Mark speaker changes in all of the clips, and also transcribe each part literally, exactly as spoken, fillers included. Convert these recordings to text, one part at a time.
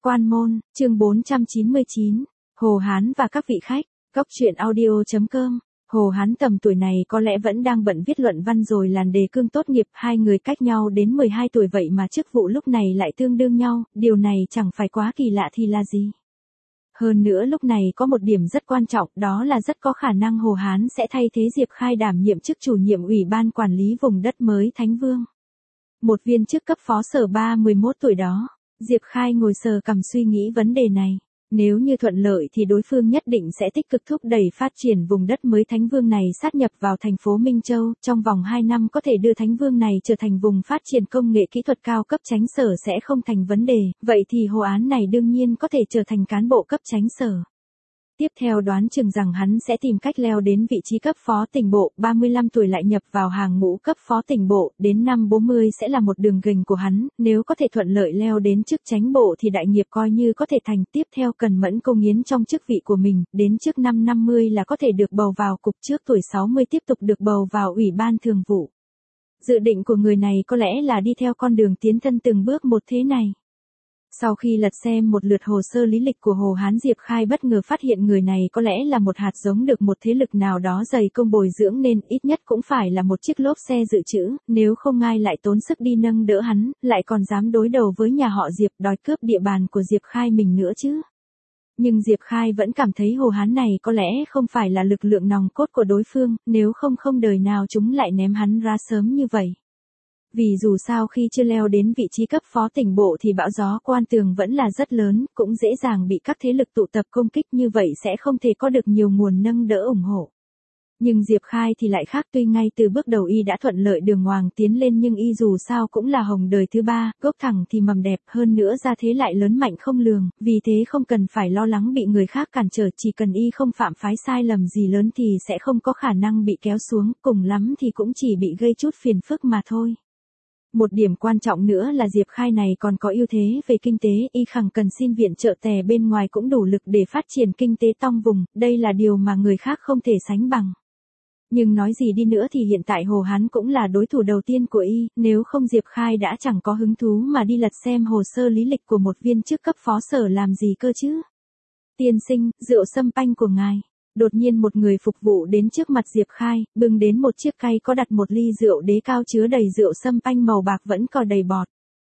Speaker 1: Quan môn, chương bốn trăm chín mươi chín, Hồ Hán và các vị khách, góc truyện audio.com. Hồ Hán tầm tuổi này có lẽ vẫn đang bận viết luận văn rồi làn đề cương tốt nghiệp, hai người cách nhau đến mười hai tuổi vậy mà chức vụ lúc này lại tương đương nhau, điều này chẳng phải quá kỳ lạ thì là gì. Hơn nữa lúc này có một điểm rất quan trọng, đó là rất có khả năng Hồ Hán sẽ thay thế Diệp Khai đảm nhiệm chức chủ nhiệm Ủy ban Quản lý vùng đất mới Thánh Vương. Một viên chức cấp phó sở ba mươi mốt tuổi đó. Diệp Khai ngồi sờ cằm suy nghĩ vấn đề này. Nếu như thuận lợi thì đối phương nhất định sẽ tích cực thúc đẩy phát triển vùng đất mới Thánh Vương này sát nhập vào thành phố Minh Châu, trong vòng hai năm có thể đưa Thánh Vương này trở thành vùng phát triển công nghệ kỹ thuật cao cấp chánh sở sẽ không thành vấn đề, vậy thì Hồ Án này đương nhiên có thể trở thành cán bộ cấp chánh sở. Tiếp theo đoán chừng rằng hắn sẽ tìm cách leo đến vị trí cấp phó tỉnh bộ, ba mươi lăm tuổi lại nhập vào hàng ngũ cấp phó tỉnh bộ, đến năm bốn mươi sẽ là một đường gành của hắn, nếu có thể thuận lợi leo đến chức chánh bộ thì đại nghiệp coi như có thể thành. Tiếp theo cần mẫn công hiến trong chức vị của mình, đến trước năm năm mươi là có thể được bầu vào cục, trước tuổi sáu mươi tiếp tục được bầu vào ủy ban thường vụ. Dự định của người này có lẽ là đi theo con đường tiến thân từng bước một thế này. Sau khi lật xem một lượt hồ sơ lý lịch của Hồ Hán, Diệp Khai bất ngờ phát hiện người này có lẽ là một hạt giống được một thế lực nào đó dày công bồi dưỡng nên ít nhất cũng phải là một chiếc lốp xe dự trữ, nếu không ai lại tốn sức đi nâng đỡ hắn, lại còn dám đối đầu với nhà họ Diệp đòi cướp địa bàn của Diệp Khai mình nữa chứ. Nhưng Diệp Khai vẫn cảm thấy Hồ Hán này có lẽ không phải là lực lượng nòng cốt của đối phương, nếu không không đời nào chúng lại ném hắn ra sớm như vậy. Vì dù sao khi chưa leo đến vị trí cấp phó tỉnh bộ thì bão gió Quan Tường vẫn là rất lớn, cũng dễ dàng bị các thế lực tụ tập công kích, như vậy sẽ không thể có được nhiều nguồn nâng đỡ ủng hộ. Nhưng Diệp Khai thì lại khác, tuy ngay từ bước đầu y đã thuận lợi đường hoàng tiến lên nhưng y dù sao cũng là hồng đời thứ ba, gốc thẳng thì mầm đẹp, hơn nữa ra thế lại lớn mạnh không lường, vì thế không cần phải lo lắng bị người khác cản trở, chỉ cần y không phạm phái sai lầm gì lớn thì sẽ không có khả năng bị kéo xuống, cùng lắm thì cũng chỉ bị gây chút phiền phức mà thôi. Một điểm quan trọng nữa là Diệp Khai này còn có ưu thế về kinh tế, y khẳng cần xin viện trợ tè bên ngoài cũng đủ lực để phát triển kinh tế tông vùng, đây là điều mà người khác không thể sánh bằng. Nhưng nói gì đi nữa thì hiện tại Hồ Hán cũng là đối thủ đầu tiên của y, nếu không Diệp Khai đã chẳng có hứng thú mà đi lật xem hồ sơ lý lịch của một viên chức cấp phó sở làm gì cơ chứ. Tiên sinh, rượu sâm panh của ngài. Đột nhiên một người phục vụ đến trước mặt Diệp Khai, bưng đến một chiếc khay có đặt một ly rượu đế cao chứa đầy rượu sâm panh màu bạc vẫn còn đầy bọt.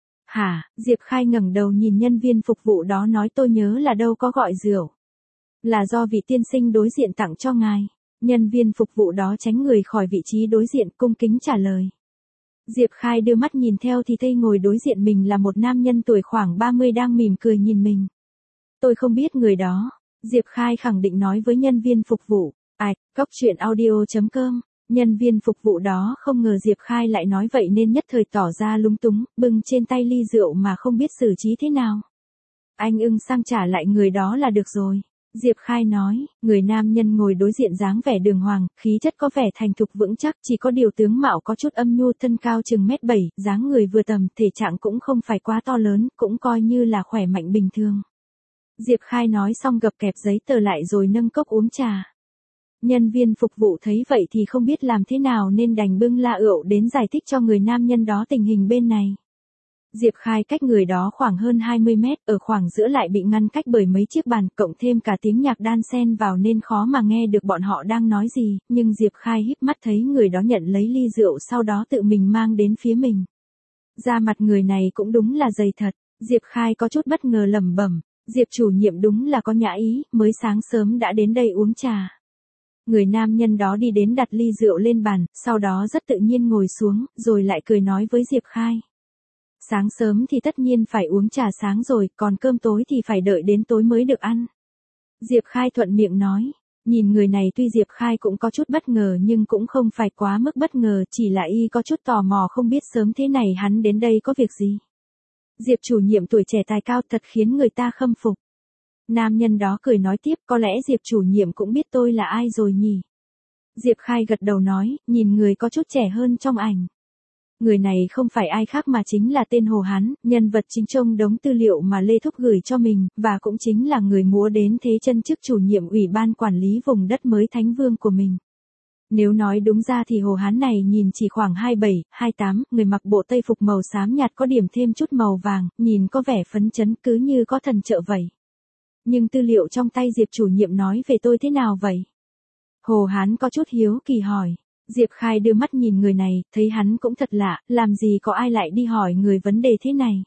Speaker 1: Hả? Diệp Khai ngẩng đầu nhìn nhân viên phục vụ đó nói, tôi nhớ là đâu có gọi rượu. Là do vị tiên sinh đối diện tặng cho ngài. Nhân viên phục vụ đó tránh người khỏi vị trí đối diện, cung kính trả lời. Diệp Khai đưa mắt nhìn theo thì thấy ngồi đối diện mình là một nam nhân tuổi khoảng ba mươi đang mỉm cười nhìn mình. Tôi không biết người đó. Diệp Khai khẳng định nói với nhân viên phục vụ. Ai, góc truyện audio.com. Nhân viên phục vụ đó không ngờ Diệp Khai lại nói vậy nên nhất thời tỏ ra lúng túng, bưng trên tay ly rượu mà không biết xử trí thế nào. Anh ưng sang trả lại người đó là được rồi. Diệp Khai nói, người nam nhân ngồi đối diện dáng vẻ đường hoàng, khí chất có vẻ thành thục vững chắc, chỉ có điều tướng mạo có chút âm nhu, thân cao chừng mét bảy, dáng người vừa tầm, thể trạng cũng không phải quá to lớn, cũng coi như là khỏe mạnh bình thường. Diệp Khai nói xong gập kẹp giấy tờ lại rồi nâng cốc uống trà. Nhân viên phục vụ thấy vậy thì không biết làm thế nào nên đành bưng la rượu đến giải thích cho người nam nhân đó tình hình bên này. Diệp Khai cách người đó khoảng hơn hai mươi mét, ở khoảng giữa lại bị ngăn cách bởi mấy chiếc bàn, cộng thêm cả tiếng nhạc đan xen vào nên khó mà nghe được bọn họ đang nói gì, nhưng Diệp Khai híp mắt thấy người đó nhận lấy ly rượu sau đó tự mình mang đến phía mình. Da mặt người này cũng đúng là dày thật, Diệp Khai có chút bất ngờ lẩm bẩm. Diệp chủ nhiệm đúng là có nhã ý, mới sáng sớm đã đến đây uống trà. Người nam nhân đó đi đến đặt ly rượu lên bàn, sau đó rất tự nhiên ngồi xuống, rồi lại cười nói với Diệp Khai. Sáng sớm thì tất nhiên phải uống trà sáng rồi, còn cơm tối thì phải đợi đến tối mới được ăn. Diệp Khai thuận miệng nói, nhìn người này tuy Diệp Khai cũng có chút bất ngờ nhưng cũng không phải quá mức bất ngờ, chỉ là y có chút tò mò không biết sớm thế này hắn đến đây có việc gì. Diệp chủ nhiệm tuổi trẻ tài cao thật khiến người ta khâm phục. Nam nhân đó cười nói tiếp, có lẽ Diệp chủ nhiệm cũng biết tôi là ai rồi nhỉ. Diệp Khai gật đầu nói, nhìn người có chút trẻ hơn trong ảnh. Người này không phải ai khác mà chính là tên Hồ Hán, nhân vật chính trong đống tư liệu mà Lê Thúc gửi cho mình, và cũng chính là người múa đến thế chân chức chủ nhiệm Ủy ban Quản lý vùng đất mới Thánh Vương của mình. Nếu nói đúng ra thì Hồ Hán này nhìn chỉ khoảng hai mươi bảy, hai mươi tám, người mặc bộ tây phục màu xám nhạt có điểm thêm chút màu vàng, nhìn có vẻ phấn chấn cứ như có thần trợ vậy. Nhưng tư liệu trong tay Diệp chủ nhiệm nói về tôi thế nào vậy? Hồ Hán có chút hiếu kỳ hỏi. Diệp Khai đưa mắt nhìn người này, thấy hắn cũng thật lạ, làm gì có ai lại đi hỏi người vấn đề thế này.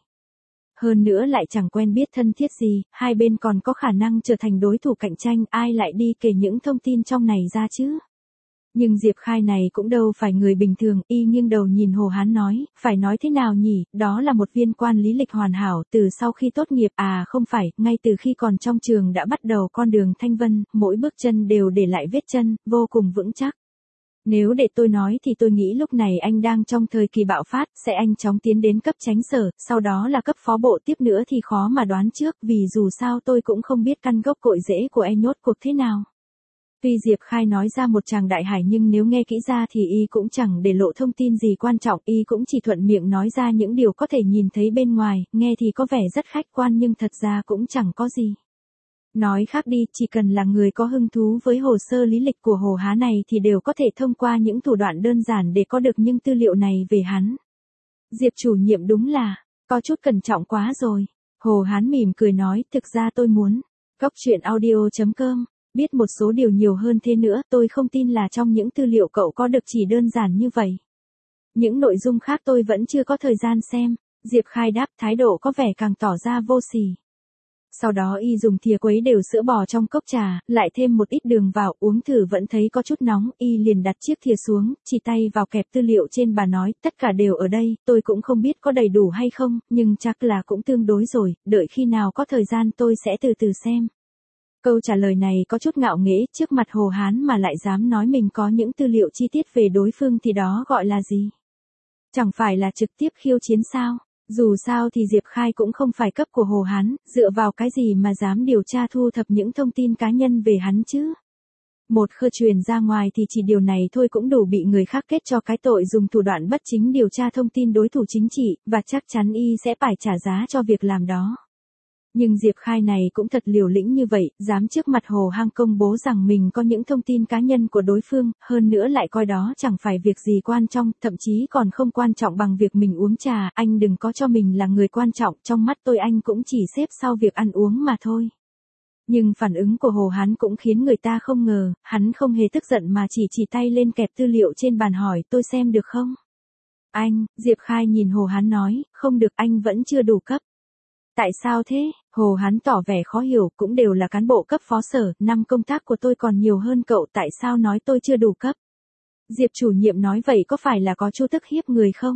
Speaker 1: Hơn nữa lại chẳng quen biết thân thiết gì, hai bên còn có khả năng trở thành đối thủ cạnh tranh, ai lại đi kể những thông tin trong này ra chứ? Nhưng Diệp Khai này cũng đâu phải người bình thường, y nghiêng đầu nhìn Hồ Hán nói, phải nói thế nào nhỉ, đó là một viên quan lý lịch hoàn hảo, từ sau khi tốt nghiệp, à không phải, ngay từ khi còn trong trường đã bắt đầu con đường thanh vân, mỗi bước chân đều để lại vết chân, vô cùng vững chắc. Nếu để tôi nói thì tôi nghĩ lúc này anh đang trong thời kỳ bạo phát, sẽ anh chóng tiến đến cấp chánh sở, sau đó là cấp phó bộ tiếp nữa thì khó mà đoán trước, vì dù sao tôi cũng không biết căn gốc cội rễ của anh nhốt cuộc thế nào. Tuy Diệp Khai nói ra một tràng đại hải nhưng nếu nghe kỹ ra thì y cũng chẳng để lộ thông tin gì quan trọng, y cũng chỉ thuận miệng nói ra những điều có thể nhìn thấy bên ngoài, nghe thì có vẻ rất khách quan nhưng thật ra cũng chẳng có gì. Nói khác đi, chỉ cần là người có hứng thú với hồ sơ lý lịch của Hồ Hán này thì đều có thể thông qua những thủ đoạn đơn giản để có được những tư liệu này về hắn. Diệp chủ nhiệm đúng là, có chút cẩn trọng quá rồi. Hồ Hán mỉm cười nói, thực ra tôi muốn, cóc truyện audio chấm com, biết một số điều nhiều hơn thế nữa, tôi không tin là trong những tư liệu cậu có được chỉ đơn giản như vậy. Những nội dung khác tôi vẫn chưa có thời gian xem. Diệp Khai đáp, thái độ có vẻ càng tỏ ra vô sỉ. Sau đó y dùng thìa quấy đều sữa bò trong cốc trà, lại thêm một ít đường vào, uống thử vẫn thấy có chút nóng, y liền đặt chiếc thìa xuống, chỉ tay vào kẹp tư liệu trên bà nói, tất cả đều ở đây, tôi cũng không biết có đầy đủ hay không, nhưng chắc là cũng tương đối rồi, đợi khi nào có thời gian tôi sẽ từ từ xem. Câu trả lời này có chút ngạo nghễ, trước mặt Hồ Hán mà lại dám nói mình có những tư liệu chi tiết về đối phương thì đó gọi là gì? Chẳng phải là trực tiếp khiêu chiến sao? Dù sao thì Diệp Khai cũng không phải cấp của Hồ Hán, dựa vào cái gì mà dám điều tra thu thập những thông tin cá nhân về hắn chứ? Một khơ truyền ra ngoài thì chỉ điều này thôi cũng đủ bị người khác kết cho cái tội dùng thủ đoạn bất chính điều tra thông tin đối thủ chính trị, và chắc chắn y sẽ phải trả giá cho việc làm đó. Nhưng Diệp Khai này cũng thật liều lĩnh như vậy, dám trước mặt Hồ Hang công bố rằng mình có những thông tin cá nhân của đối phương, hơn nữa lại coi đó chẳng phải việc gì quan trọng, thậm chí còn không quan trọng bằng việc mình uống trà, anh đừng có cho mình là người quan trọng, trong mắt tôi anh cũng chỉ xếp sau việc ăn uống mà thôi. Nhưng phản ứng của Hồ Hán cũng khiến người ta không ngờ, hắn không hề tức giận mà chỉ chỉ tay lên kẹp tư liệu trên bàn hỏi, tôi xem được không? Anh, Diệp Khai nhìn Hồ Hán nói, không được, anh vẫn chưa đủ cấp. Tại sao thế? Hồ Hán tỏ vẻ khó hiểu, cũng đều là cán bộ cấp phó sở, năm công tác của tôi còn nhiều hơn cậu, tại sao nói tôi chưa đủ cấp? Diệp chủ nhiệm nói vậy có phải là có chu tức hiếp người không?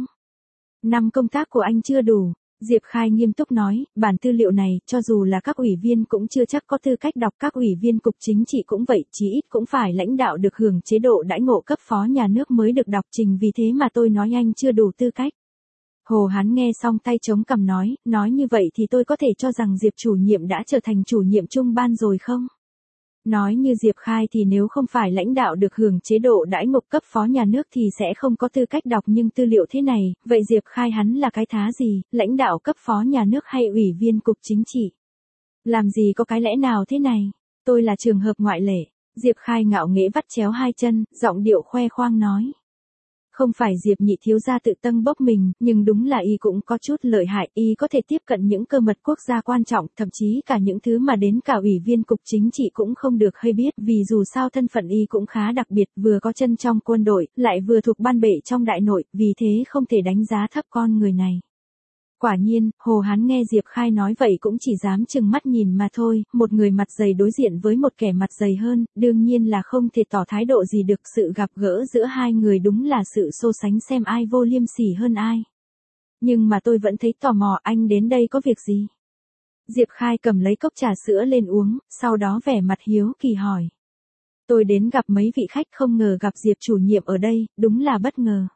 Speaker 1: Năm công tác của anh chưa đủ. Diệp Khai nghiêm túc nói, bản tư liệu này, cho dù là các ủy viên cũng chưa chắc có tư cách đọc, các ủy viên cục chính trị cũng vậy, chí ít cũng phải lãnh đạo được hưởng chế độ đãi ngộ cấp phó nhà nước mới được đọc trình, vì thế mà tôi nói anh chưa đủ tư cách. Hồ Hán nghe xong tay chống cằm nói, nói như vậy thì tôi có thể cho rằng Diệp chủ nhiệm đã trở thành chủ nhiệm trung ban rồi không? Nói như Diệp Khai thì nếu không phải lãnh đạo được hưởng chế độ đãi ngộ cấp phó nhà nước thì sẽ không có tư cách đọc, nhưng tư liệu thế này, vậy Diệp Khai hắn là cái thá gì, lãnh đạo cấp phó nhà nước hay ủy viên cục chính trị? Làm gì có cái lẽ nào thế này? Tôi là trường hợp ngoại lệ. Diệp Khai ngạo nghễ vắt chéo hai chân, giọng điệu khoe khoang nói. Không phải Diệp nhị thiếu gia tự tâng bốc mình, nhưng đúng là y cũng có chút lợi hại, y có thể tiếp cận những cơ mật quốc gia quan trọng, thậm chí cả những thứ mà đến cả ủy viên cục chính trị cũng không được hay biết, vì dù sao thân phận y cũng khá đặc biệt, vừa có chân trong quân đội, lại vừa thuộc ban bệ trong đại nội, vì thế không thể đánh giá thấp con người này. Quả nhiên, Hồ Hán nghe Diệp Khai nói vậy cũng chỉ dám chừng mắt nhìn mà thôi, một người mặt dày đối diện với một kẻ mặt dày hơn, đương nhiên là không thể tỏ thái độ gì được, sự gặp gỡ giữa hai người đúng là sự so sánh xem ai vô liêm sỉ hơn ai. Nhưng mà tôi vẫn thấy tò mò, anh đến đây có việc gì? Diệp Khai cầm lấy cốc trà sữa lên uống, sau đó vẻ mặt hiếu kỳ hỏi. Tôi đến gặp mấy vị khách, không ngờ gặp Diệp chủ nhiệm ở đây, đúng là bất ngờ.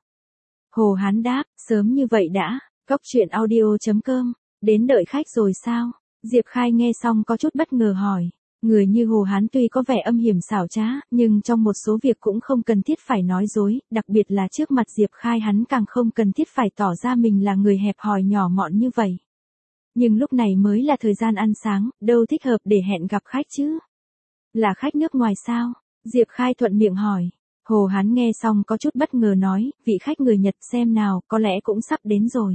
Speaker 1: Hồ Hán đáp, sớm như vậy đã. Cóc truyện audio chấm com, đến đợi khách rồi sao? Diệp Khai nghe xong có chút bất ngờ hỏi. Người như Hồ Hán tuy có vẻ âm hiểm xảo trá, nhưng trong một số việc cũng không cần thiết phải nói dối, đặc biệt là trước mặt Diệp Khai hắn càng không cần thiết phải tỏ ra mình là người hẹp hòi nhỏ mọn như vậy. Nhưng lúc này mới là thời gian ăn sáng, đâu thích hợp để hẹn gặp khách chứ? Là khách nước ngoài sao? Diệp Khai thuận miệng hỏi. Hồ Hán nghe xong có chút bất ngờ nói, vị khách người Nhật xem nào, có lẽ cũng sắp đến rồi.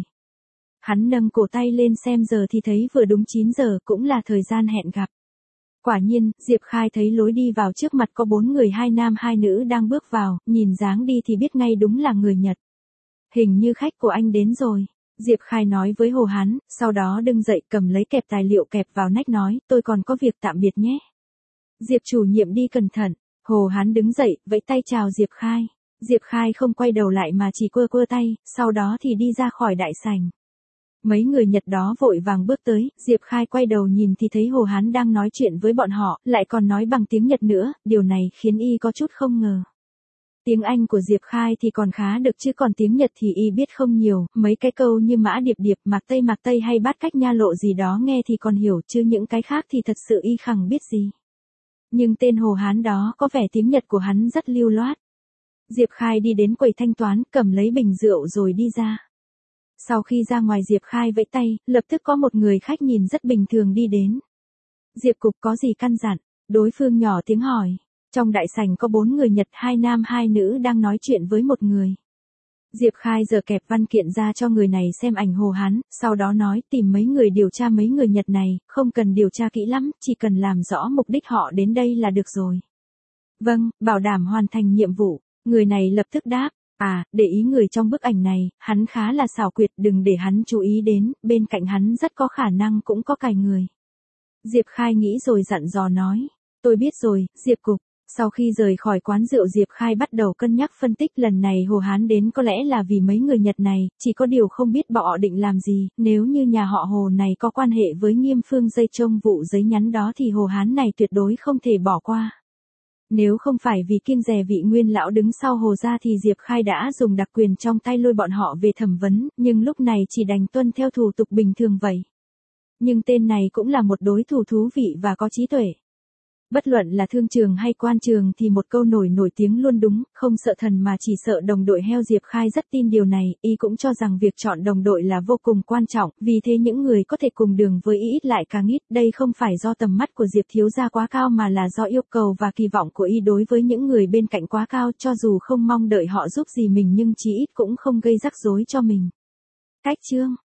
Speaker 1: Hắn nâng cổ tay lên xem giờ thì thấy vừa đúng chín giờ, cũng là thời gian hẹn gặp. Quả nhiên, Diệp Khai thấy lối đi vào trước mặt có bốn người hai nam hai nữ đang bước vào, nhìn dáng đi thì biết ngay đúng là người Nhật. Hình như khách của anh đến rồi. Diệp Khai nói với Hồ Hán, sau đó đứng dậy cầm lấy kẹp tài liệu kẹp vào nách nói, tôi còn có việc tạm biệt nhé. Diệp chủ nhiệm đi cẩn thận. Hồ Hán đứng dậy, vẫy tay chào Diệp Khai. Diệp Khai không quay đầu lại mà chỉ quơ quơ tay, sau đó thì đi ra khỏi đại sảnh. Mấy người Nhật đó vội vàng bước tới, Diệp Khai quay đầu nhìn thì thấy Hồ Hán đang nói chuyện với bọn họ, lại còn nói bằng tiếng Nhật nữa, điều này khiến y có chút không ngờ. Tiếng Anh của Diệp Khai thì còn khá được chứ còn tiếng Nhật thì y biết không nhiều, mấy cái câu như mã điệp điệp, mạc tây mạc tây hay bát cách nha lộ gì đó nghe thì còn hiểu chứ những cái khác thì thật sự y khẳng biết gì. Nhưng tên Hồ Hán đó có vẻ tiếng Nhật của hắn rất lưu loát. Diệp Khai đi đến quầy thanh toán, cầm lấy bình rượu rồi đi ra. Sau khi ra ngoài Diệp Khai vẫy tay, lập tức có một người khách nhìn rất bình thường đi đến. Diệp Cục có gì căn dặn? Đối phương nhỏ tiếng hỏi. Trong đại sảnh có bốn người Nhật, hai nam hai nữ đang nói chuyện với một người. Diệp Khai giờ kẹp văn kiện ra cho người này xem ảnh Hồ Hán, sau đó nói tìm mấy người điều tra mấy người Nhật này, không cần điều tra kỹ lắm, chỉ cần làm rõ mục đích họ đến đây là được rồi. Vâng, bảo đảm hoàn thành nhiệm vụ. Người này lập tức đáp. À, để ý người trong bức ảnh này, hắn khá là xảo quyệt, đừng để hắn chú ý đến, bên cạnh hắn rất có khả năng cũng có cài người. Diệp Khai nghĩ rồi dặn dò nói. Tôi biết rồi, Diệp Cục. Sau khi rời khỏi quán rượu Diệp Khai bắt đầu cân nhắc phân tích lần này Hồ Hán đến có lẽ là vì mấy người Nhật này, chỉ có điều không biết họ định làm gì, nếu như nhà họ Hồ này có quan hệ với Nghiêm Phương dây trông vụ giấy nhắn đó thì Hồ Hán này tuyệt đối không thể bỏ qua. Nếu không phải vì kiêng dè vị nguyên lão đứng sau Hồ gia thì Diệp Khai đã dùng đặc quyền trong tay lôi bọn họ về thẩm vấn, nhưng lúc này chỉ đành tuân theo thủ tục bình thường vậy. Nhưng tên này cũng là một đối thủ thú vị và có trí tuệ. Bất luận là thương trường hay quan trường thì một câu nổi nổi tiếng luôn đúng, không sợ thần mà chỉ sợ đồng đội heo. Diệp Khai rất tin điều này, y cũng cho rằng việc chọn đồng đội là vô cùng quan trọng, vì thế những người có thể cùng đường với y ít lại càng ít. Đây không phải do tầm mắt của Diệp thiếu gia quá cao mà là do yêu cầu và kỳ vọng của y đối với những người bên cạnh quá cao, cho dù không mong đợi họ giúp gì mình nhưng chí ít cũng không gây rắc rối cho mình. Cách chương